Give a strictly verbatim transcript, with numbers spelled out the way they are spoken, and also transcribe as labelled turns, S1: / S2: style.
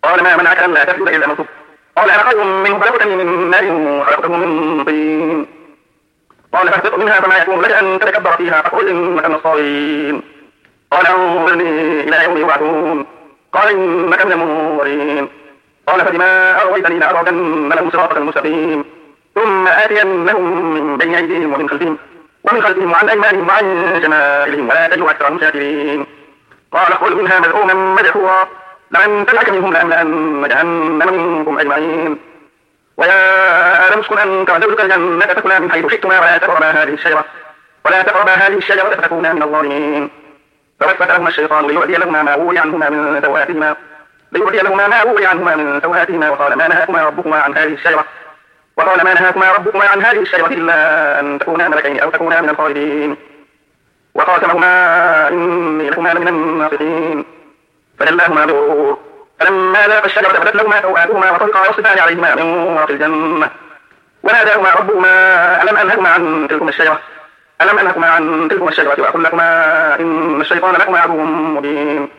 S1: قال ما منعك ألا تسجد إذ أمرتك قال أنا خير منه خلقتني من نار وخلقته من طين قال فاهبط منها فما يكون لك أن تتكبر فيها فاخرج إنك من الصاغرين قال انظرني إلى يوم يبعثون قال إنك من المنظرين قال فبما أغويتني لأقعدن لهم صراطك المستقيم ثم آتينهم من بين أيديهم ومن خلفهم ومن خلفهم وعن أيمانهم وعن شمائلهم ولا تجد أكثرهم شاكرين قال اخرج منها مذءوما مدحورا لمن تبعك منهم لأملأن جهنم منكم أجمعين ويا آدم اسكن أنت وزوجك الجنة فكلا من حيث شئتما ولا تقربا هذه الشجرة ولا تقربا هذه الشجرة فتكونا من الظالمين فوسوس لهما الشيطان ليبدي لهما ما وري عنهما من سوآتهما ليبدي لهما ما وري عنهما من سوآتهما وقال ما نهاكما ربكما عن هذه الشجرة وقال ما نهاكما ربكما عن هذه الشجرة إلا أن تكونا ملكين أو تكونا من الخالدين وقاسمهما إني لكما لمن الناصحين فدلاهما بغرور فلما ذاقا الشجرة بدت لهما سوآتهما وطفقا يخصفان عليهما من ورق الجنة وناداهما ربهما ألم أنهكما عن تلكما الشجرة ألم أنهكما عن تلكما الشجرة وأقل لكما إن الشيطان لكما عدو مبين